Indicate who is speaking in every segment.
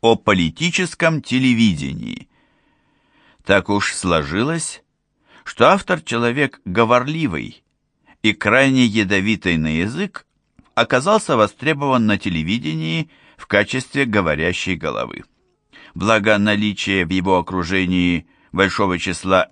Speaker 1: о политическом телевидении. Так уж сложилось, что автор человек говорливый и крайне ядовитый на язык оказался востребован на телевидении в качестве говорящей головы. Благо наличие в его окружении большого числа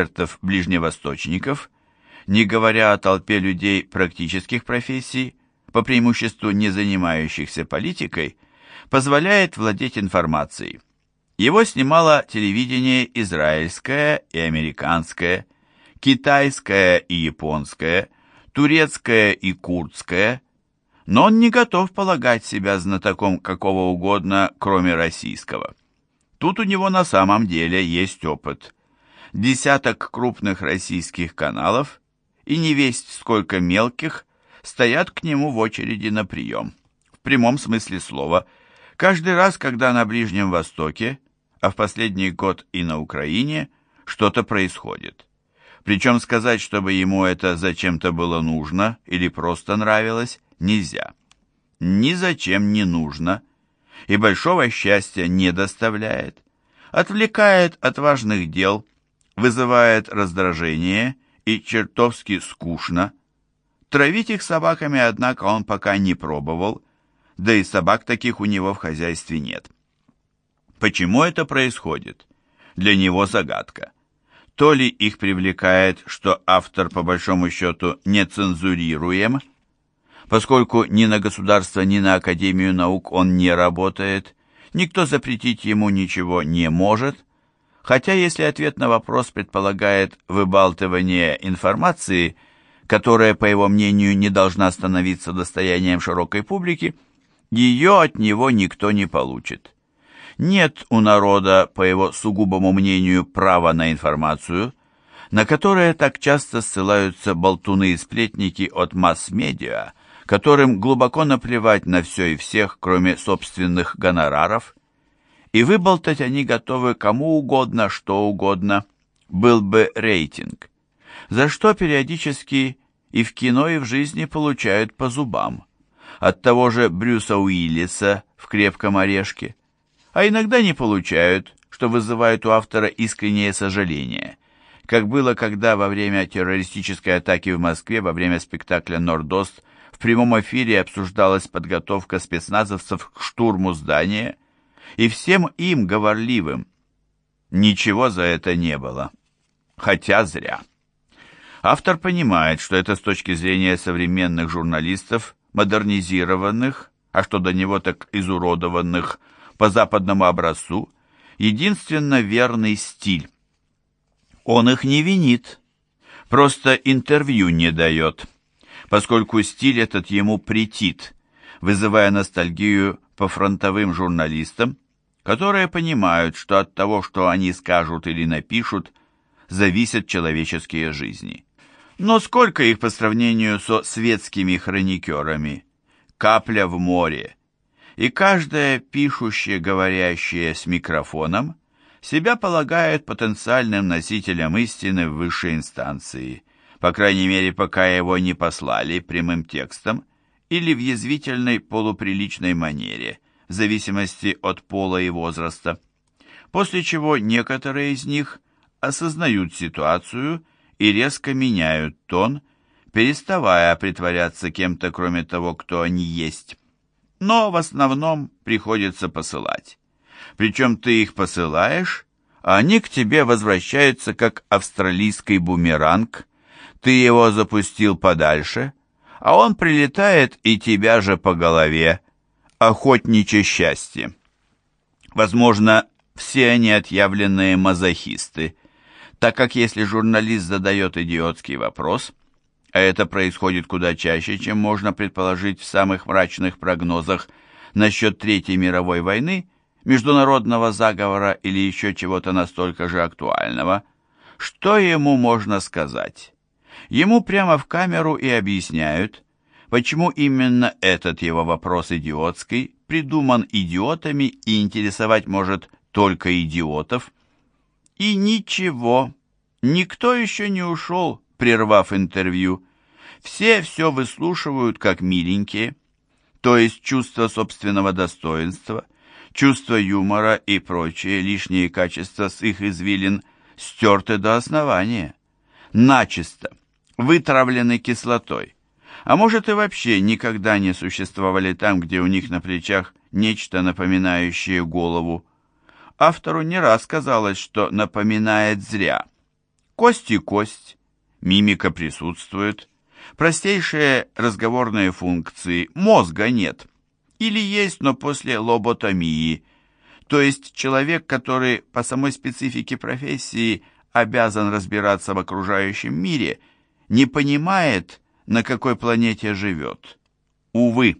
Speaker 1: экспертов-ближневосточников, не говоря о толпе людей практических профессий, по преимуществу не занимающихся политикой, позволяет владеть информацией. Его снимало телевидение израильское и американское, китайское и японское, турецкое и курдское, но он не готов полагать себя знатоком какого угодно, кроме российского. Тут у него на самом деле есть опыт. Десяток крупных российских каналов и невесть сколько мелких стоят к нему в очереди на прием. В прямом смысле слова, каждый раз, когда на Ближнем Востоке, а в последний год и на Украине, что-то происходит. Причем сказать, чтобы ему это зачем-то было нужно или просто нравилось, нельзя. Ни зачем не нужно, и большого счастья не доставляет, отвлекает от важных дел, вызывает раздражение и чертовски скучно. Травить их собаками, однако, он пока не пробовал, да и собак таких у него в хозяйстве нет. Почему это происходит? Для него загадка. То ли их привлекает, что автор, по большому счету, не цензурируем, поскольку ни на государство, ни на Академию наук он не работает, никто запретить ему ничего не может, хотя если ответ на вопрос предполагает выбалтывание информации, которая, по его мнению, не должна становиться достоянием широкой публики, ее от него никто не получит. Нет у народа, по его сугубому мнению, права на информацию, на которое так часто ссылаются болтуны и сплетники от масс-медиа, которым глубоко наплевать на все и всех, кроме собственных гонораров, и выболтать они готовы кому угодно, что угодно, был бы рейтинг, за что периодически и в кино, и в жизни получают по зубам, от того же Брюса Уиллиса в «Крепком орешке», а иногда не получают, что вызывает у автора искреннее сожаление, как было, когда во время террористической атаки в Москве во время спектакля «Нордост» в прямом эфире обсуждалась подготовка спецназовцев к штурму здания, и всем им, говорливым, ничего за это не было. Хотя зря. Автор понимает, что это с точки зрения современных журналистов, модернизированных, а что до него так изуродованных по западному образцу, единственно верный стиль. Он их не винит, просто интервью не дает, поскольку стиль этот ему претит, вызывая ностальгию по фронтовым журналистам, которые понимают, что от того, что они скажут или напишут, зависят человеческие жизни. Но сколько их по сравнению со светскими хроникерами? Капля в море. И каждое пишущее, говорящее с микрофоном себя полагает потенциальным носителем истины в высшей инстанции, по крайней мере, пока его не послали прямым текстом или в язвительной полуприличной манере, в зависимости от пола и возраста, после чего некоторые из них осознают ситуацию и резко меняют тон, переставая притворяться кем-то, кроме того, кто они есть. Но в основном приходится посылать. Причем ты их посылаешь, а они к тебе возвращаются как австралийский бумеранг. Ты его запустил подальше, а он прилетает и тебя же по голове. Охотничье счастье. Возможно, все они отъявленные мазохисты, так как если журналист задает идиотский вопрос, а это происходит куда чаще, чем можно предположить в самых мрачных прогнозах насчет Третьей мировой войны, международного заговора или еще чего-то настолько же актуального, что ему можно сказать? Ему прямо в камеру и объясняют, почему именно этот его вопрос идиотский, придуман идиотами и интересовать может только идиотов. И ничего, никто еще не ушел, прервав интервью. Все выслушивают как миленькие, то есть чувство собственного достоинства, Чувство юмора и прочие лишние качества с их извилин стерты до основания, начисто, вытравлены кислотой. А может и вообще никогда не существовали там, где у них на плечах нечто напоминающее голову. Автору не раз казалось, что напоминает зря. Кость и кость, мимика присутствует, простейшие разговорные функции, мозга нет. Или есть, но после лоботомии. То есть человек, который по самой специфике профессии обязан разбираться в окружающем мире, не понимает, на какой планете живет. Увы.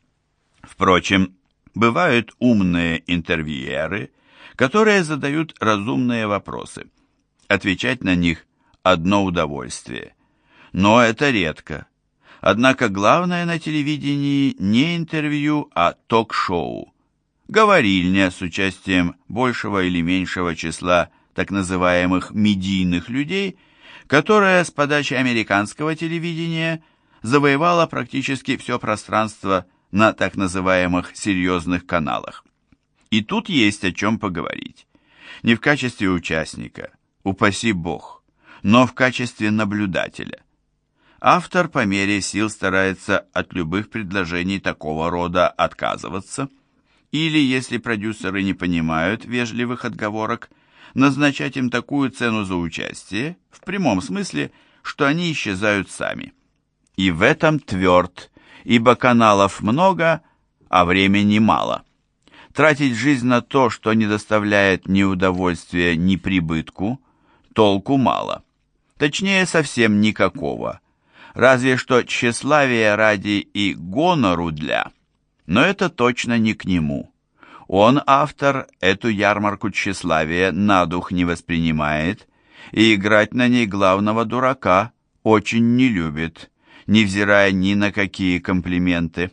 Speaker 1: Впрочем, бывают умные интервьюеры, которые задают разумные вопросы. Отвечать на них – одно удовольствие. Но это редко. Однако главное на телевидении не интервью, а ток-шоу. Говорильня с участием большего или меньшего числа так называемых медийных людей, которая с подачи американского телевидения завоевала практически все пространство на так называемых серьезных каналах. И тут есть о чем поговорить. Не в качестве участника, упаси бог, но в качестве наблюдателя. Автор по мере сил старается от любых предложений такого рода отказываться, или, если продюсеры не понимают вежливых отговорок, назначать им такую цену за участие, в прямом смысле, что они исчезают сами. И в этом тверд, ибо каналов много, а времени мало. Тратить жизнь на то, что не доставляет ни удовольствия, ни прибытку, толку мало. Точнее, совсем никакого. Разве что тщеславие ради и гонору для. Но это точно не к нему. Он, автор, эту ярмарку тщеславия на дух не воспринимает и играть на ней главного дурака очень не любит, невзирая ни на какие комплименты.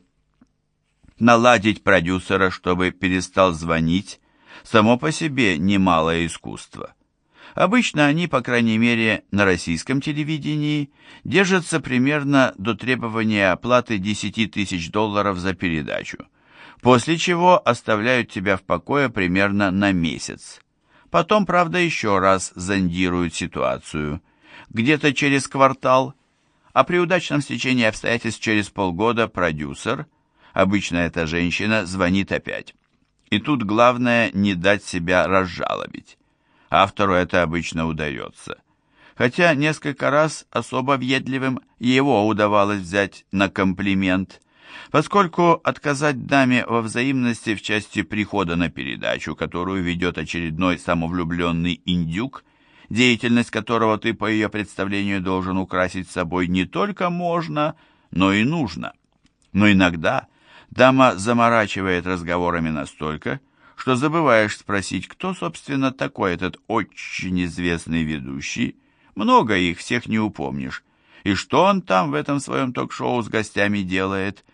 Speaker 1: Наладить продюсера, чтобы перестал звонить, само по себе немалое искусство. Обычно они, по крайней мере, на российском телевидении, держатся примерно до требования оплаты $10 тысяч за передачу, после чего оставляют тебя в покое примерно на месяц. Потом, правда, еще раз зондируют ситуацию, где-то через квартал, а при удачном стечении обстоятельств через полгода продюсер, обычно эта женщина, звонит опять. И тут главное не дать себя разжалобить. Автору это обычно удается. Хотя несколько раз особо въедливым его удавалось взять на комплимент, поскольку отказать даме во взаимности в части прихода на передачу, которую ведет очередной самовлюбленный индюк, деятельность которого ты по ее представлению должен украсить собой не только можно, но и нужно. Но иногда дама заморачивает разговорами настолько, что забываешь спросить, кто, собственно, такой этот очень известный ведущий, много их, всех не упомнишь, и что он там в этом своем ток-шоу с гостями делает.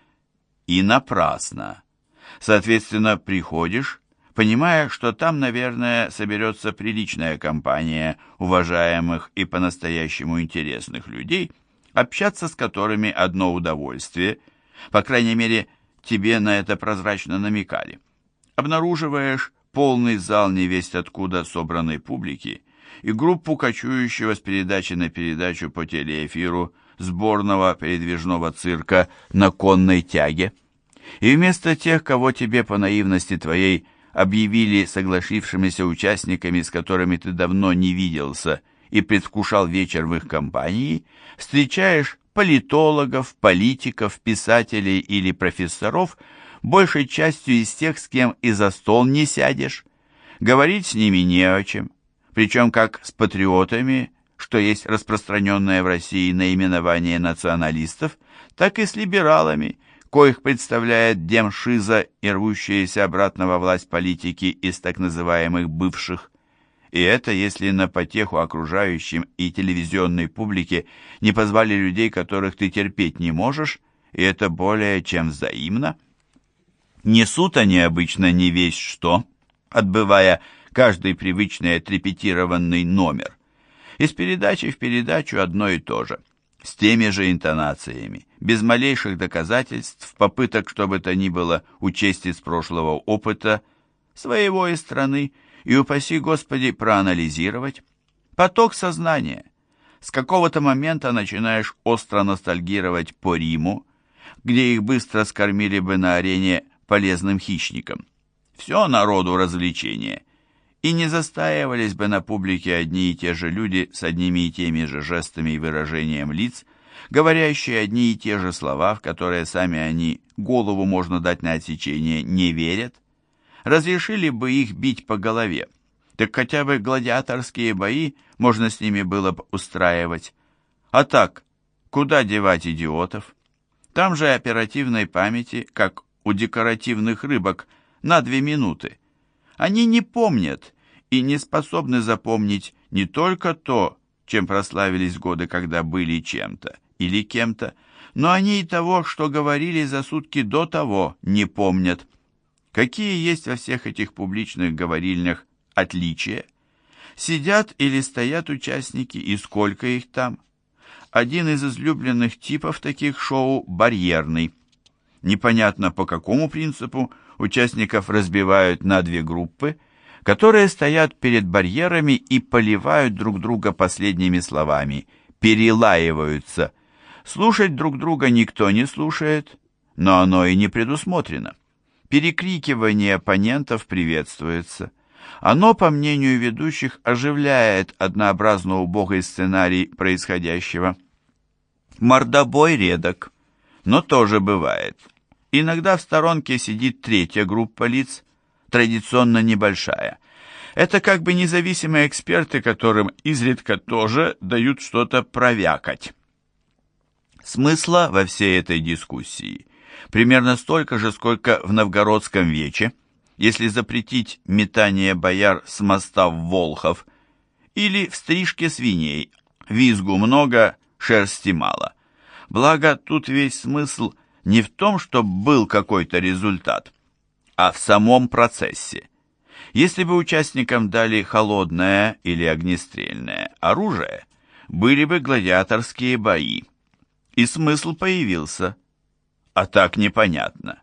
Speaker 1: И напрасно. Соответственно, приходишь, понимая, что там, наверное, соберется приличная компания уважаемых и по-настоящему интересных людей, общаться с которыми одно удовольствие, по крайней мере, тебе на это прозрачно намекали. Обнаруживаешь полный зал невесть откуда собранной публики и группу кочующего с передачи на передачу по телеэфиру сборного передвижного цирка на конной тяге. И вместо тех, кого тебе по наивности твоей объявили согласившимися участниками, с которыми ты давно не виделся и предвкушал вечер в их компании, встречаешь политологов, политиков, писателей или профессоров, большей частью из тех, с кем и за стол не сядешь. Говорить с ними не о чем, причем как с патриотами, что есть распространенное в России наименование националистов, так и с либералами, коих представляет демшиза и рвущиеся обратно во власть политики из так называемых бывших. И это если на потеху окружающим и телевизионной публике не позвали людей, которых ты терпеть не можешь, и это более чем взаимно. Несут они обычно не весь что, отбывая каждый привычный отрепетированный номер. Из передачи в передачу одно и то же, с теми же интонациями, без малейших доказательств, попыток, что бы то ни было, учесть из прошлого опыта, своего и страны, и, упаси Господи, проанализировать. Поток сознания. С какого-то момента начинаешь остро ностальгировать по Риму, где их быстро скормили бы на арене полезным хищникам. Все народу развлечение. И не застаивались бы на публике одни и те же люди с одними и теми же жестами и выражением лиц, говорящие одни и те же слова, в которые сами они, голову можно дать на отсечение, не верят. Разрешили бы их бить по голове, так хотя бы гладиаторские бои можно с ними было бы устраивать. А так, куда девать идиотов? Там же оперативной памяти, как у декоративных рыбок, на 2 минуты. Они не помнят и не способны запомнить не только то, чем прославились годы, когда были чем-то или кем-то, но они и того, что говорили за сутки до того, не помнят. Какие есть во всех этих публичных говорильнях отличия? Сидят или стоят участники, и сколько их там? Один из излюбленных типов таких шоу – барьерный. Непонятно по какому принципу участников разбивают на 2 группы, которые стоят перед барьерами и поливают друг друга последними словами, перелаиваются. Слушать друг друга никто не слушает, но оно и не предусмотрено. Перекрикивание оппонентов приветствуется. Оно, по мнению ведущих, оживляет однообразно убогий сценарий происходящего. Мордобой редок, но тоже бывает. Иногда в сторонке сидит 3-я группа лиц, традиционно небольшая. Это как бы независимые эксперты, которым изредка тоже дают что-то провякать. Смысла во всей этой дискуссии примерно столько же, сколько в новгородском вече, если запретить метание бояр с моста в Волхов, или в стрижке свиней, визгу много, шерсти мало. Благо, тут весь смысл не в том, чтобы был какой-то результат, а в самом процессе. Если бы участникам дали холодное или огнестрельное оружие, были бы гладиаторские бои, и смысл появился, а так непонятно.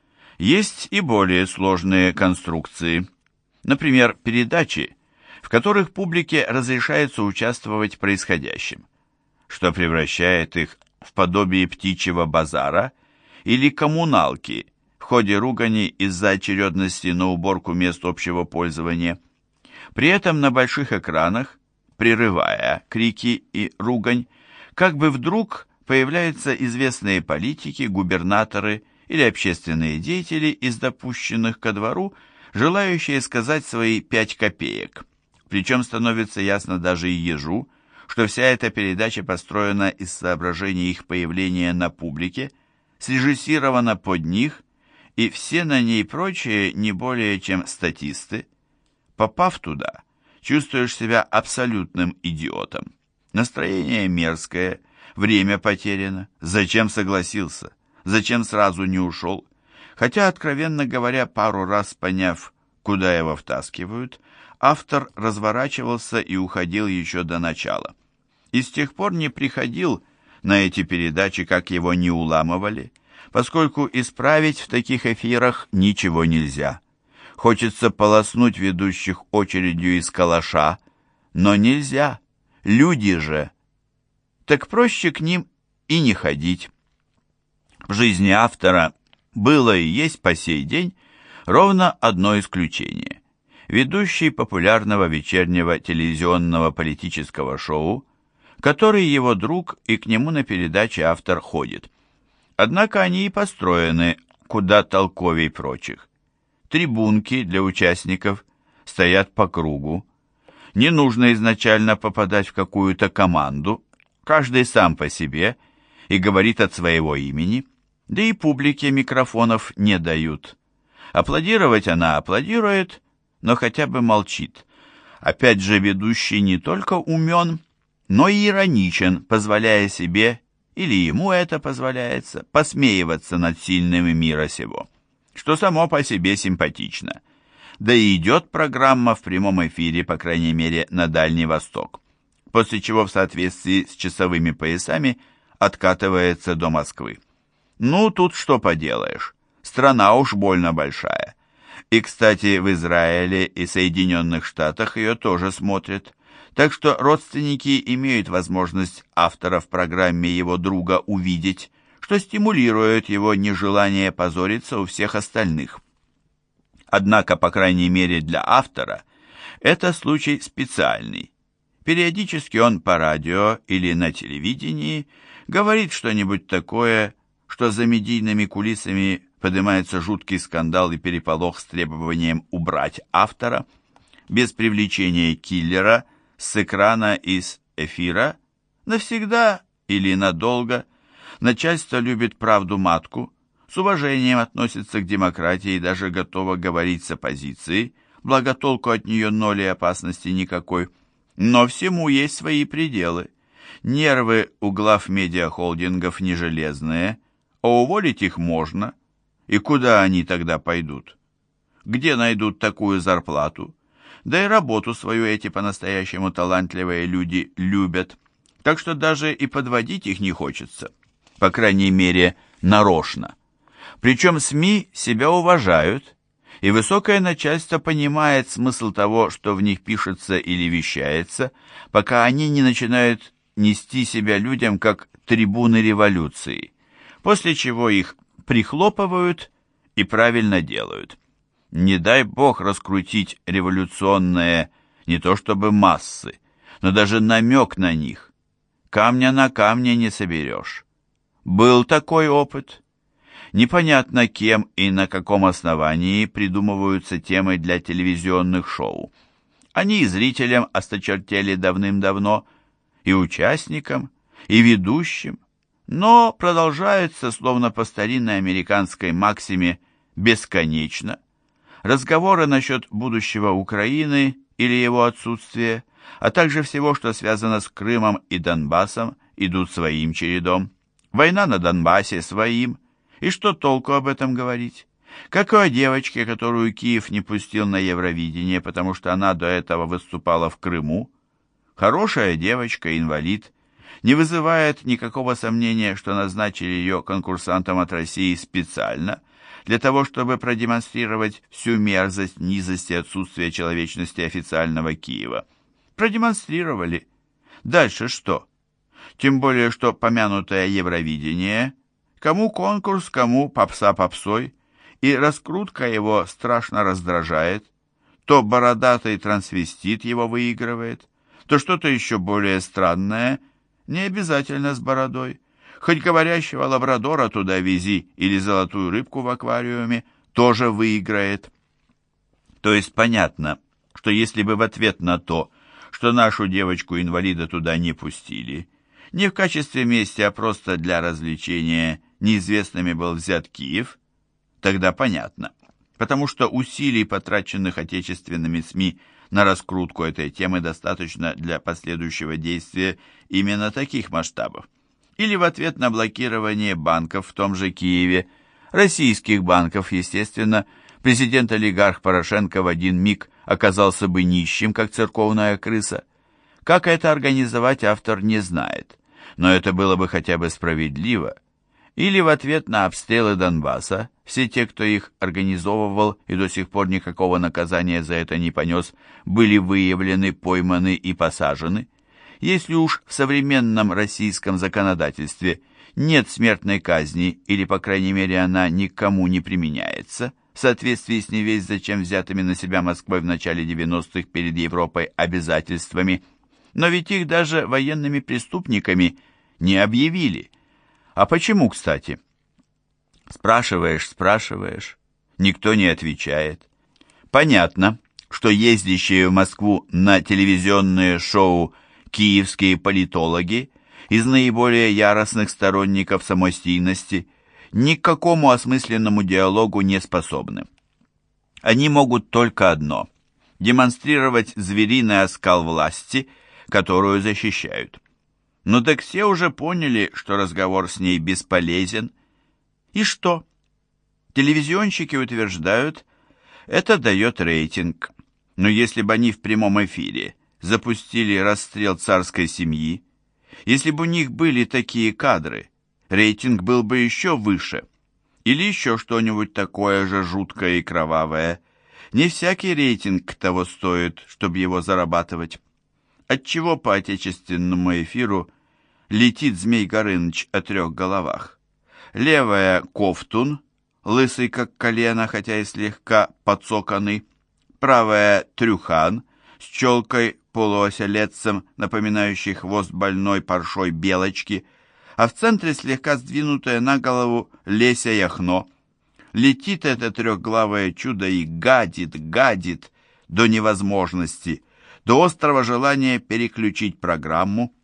Speaker 1: Есть и более сложные конструкции, например, передачи, в которых публике разрешается участвовать в происходящем, что превращает их в подобие птичьего базара или коммуналки в ходе ругани из-за очередности на уборку мест общего пользования. При этом на больших экранах, прерывая крики и ругань, как бы вдруг появляются известные политики, губернаторы или общественные деятели из допущенных ко двору, желающие сказать свои 5 копеек. Причем становится ясно даже и ежу, что вся эта передача построена из соображений их появления на публике, срежиссирована под них, и все на ней прочие не более чем статисты. Попав туда, чувствуешь себя абсолютным идиотом. Настроение мерзкое, время потеряно. Зачем согласился? Зачем сразу не ушел? Хотя, откровенно говоря, пару раз поняв, куда его втаскивают, автор разворачивался и уходил еще до начала. И с тех пор не приходил на эти передачи, как его не уламывали, поскольку исправить в таких эфирах ничего нельзя. Хочется полоснуть ведущих очередью из калаша, но нельзя. Люди же. Так проще к ним и не ходить. В жизни автора было и есть по сей день ровно одно исключение. Ведущий популярного вечернего телевизионного политического шоу, который его друг, и к нему на передаче автор ходит. Однако они и построены куда толковей прочих. Трибунки для участников стоят по кругу. Не нужно изначально попадать в какую-то команду, каждый сам по себе и говорит от своего имени, да и публике микрофонов не дают. Аплодировать она аплодирует, но хотя бы молчит. Опять же, ведущий не только умен, но и ироничен, позволяя себе, или ему это позволяется, посмеиваться над сильными мира сего, что само по себе симпатично. Да и идет программа в прямом эфире, по крайней мере, на Дальний Восток, после чего в соответствии с часовыми поясами откатывается до Москвы. Ну, тут что поделаешь, страна уж больно большая. И, кстати, в Израиле и Соединенных Штатах ее тоже смотрят. Так что родственники имеют возможность автора в программе его друга увидеть, что стимулирует его нежелание позориться у всех остальных. Однако, по крайней мере для автора, это случай специальный. Периодически он по радио или на телевидении говорит что-нибудь такое, что за медийными кулисами поднимается жуткий скандал и переполох с требованием убрать автора. Без привлечения киллера с экрана и с эфира навсегда или надолго начальство любит правду матку, с уважением относится к демократии и даже готово говорить с оппозицией, благо толку от нее ноль и опасности никакой. Но всему есть свои пределы. Нервы у глав медиахолдингов не железные, а уволить их можно. И куда они тогда пойдут? Где найдут такую зарплату? Да и работу свою эти по-настоящему талантливые люди любят. Так что даже и подводить их не хочется. По крайней мере, нарочно. Причем СМИ себя уважают, и высокое начальство понимает смысл того, что в них пишется или вещается, пока они не начинают нести себя людям как трибуны революции, после чего их прихлопывают и правильно делают. Не дай бог раскрутить революционные не то чтобы массы, но даже намек на них. Камня на камне не соберешь. Был такой опыт. Непонятно кем и на каком основании придумываются темы для телевизионных шоу. Они и зрителям осточертели давным-давно, и участникам, и ведущим, но продолжаются, словно по старинной американской максиме, бесконечно. Разговоры насчет будущего Украины или его отсутствия, а также всего, что связано с Крымом и Донбассом, идут своим чередом. Война на Донбассе своим. И что толку об этом говорить? Как и о девочке, которую Киев не пустил на Евровидение, потому что она до этого выступала в Крыму. Хорошая девочка, инвалид. Не вызывает никакого сомнения, что назначили ее конкурсантом от России специально, для того, чтобы продемонстрировать всю мерзость, низость и отсутствие человечности официального Киева. Продемонстрировали. Дальше что? Тем более, что помянутое Евровидение, кому конкурс, кому попса попсой, и раскрутка его страшно раздражает. То бородатый трансвестит его выигрывает, то что-то еще более странное, не обязательно с бородой. Хоть говорящего лабрадора туда вези или золотую рыбку в аквариуме, тоже выиграет. То есть понятно, что если бы в ответ на то, что нашу девочку-инвалида туда не пустили, не в качестве мести, а просто для развлечения, неизвестными был взят Киев, тогда понятно, потому что усилий, потраченных отечественными СМИ на раскрутку этой темы, достаточно для последующего действия именно таких масштабов. Или в ответ на блокирование банков в том же Киеве, российских банков, естественно, президент-олигарх Порошенко в один миг оказался бы нищим, как церковная крыса. Как это организовать, автор не знает, но это было бы хотя бы справедливо. Или в ответ на обстрелы Донбасса все те, кто их организовывал и до сих пор никакого наказания за это не понес, были выявлены, пойманы и посажены. Если уж в современном российском законодательстве нет смертной казни, или, по крайней мере, она никому не применяется, в соответствии с невесть зачем взятыми на себя Москвой в начале 90-х перед Европой обязательствами, но ведь их даже военными преступниками не объявили. А почему, кстати? Спрашиваешь, никто не отвечает. Понятно, что ездящие в Москву на телевизионные шоу киевские политологи из наиболее яростных сторонников самостийности ни к какому осмысленному диалогу не способны. Они могут только одно – демонстрировать звериный оскал власти, которую защищают. Но так все уже поняли, что разговор с ней бесполезен. И что? Телевизионщики утверждают, это дает рейтинг. Но если бы они в прямом эфире запустили расстрел царской семьи, если бы у них были такие кадры, рейтинг был бы еще выше. Или еще что-нибудь такое же жуткое и кровавое. Не всякий рейтинг того стоит, чтобы его зарабатывать. Отчего по отечественному эфиру летит Змей Горыныч о 3 головах? Левая — Ковтун, лысый как колено, хотя и слегка подсоканный. Правая — Трюхан, с челкой полуоселедцем, напоминающий хвост больной паршой белочки, а в центре слегка сдвинутая на голову Леся Яхно. Летит это трехглавое чудо и гадит до невозможности, до острого желания переключить программу.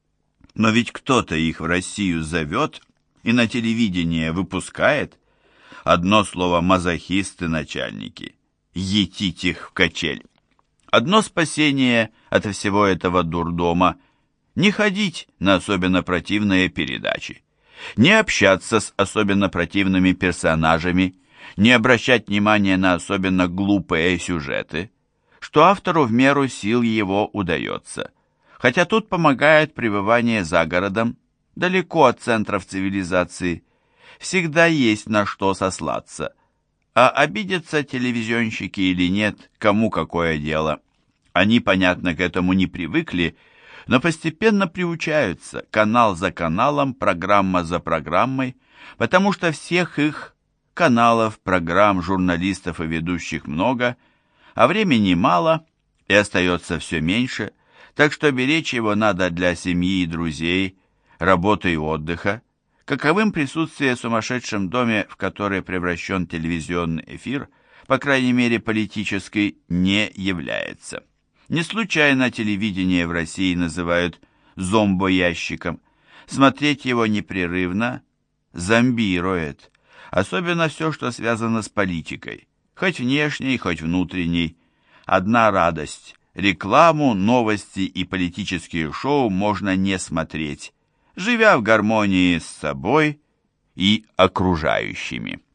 Speaker 1: Но ведь кто-то их в Россию зовет и на телевидение выпускает. Одно слово — мазохисты начальники. Етить их в качель. Одно спасение от всего этого дурдома — не ходить на особенно противные передачи, не общаться с особенно противными персонажами, не обращать внимания на особенно глупые сюжеты, что автору в меру сил его удается. Хотя тут помогает пребывание за городом, далеко от центров цивилизации. Всегда есть на что сослаться. А обидятся телевизионщики или нет, кому какое дело. Они, понятно, к этому не привыкли, но постепенно приучаются, канал за каналом, программа за программой, потому что всех их, каналов, программ, журналистов и ведущих много, а времени мало и остается все меньше, так что беречь его надо для семьи и друзей, работы и отдыха, каковым присутствие в сумасшедшем доме, в который превращен телевизионный эфир, по крайней мере политический, не является. Не случайно телевидение в России называют зомбоящиком. Смотреть его непрерывно зомбирует. Особенно все, что связано с политикой. Хоть внешней, хоть внутренней. Одна радость. Рекламу, новости и политические шоу можно не смотреть, живя в гармонии с собой и окружающими.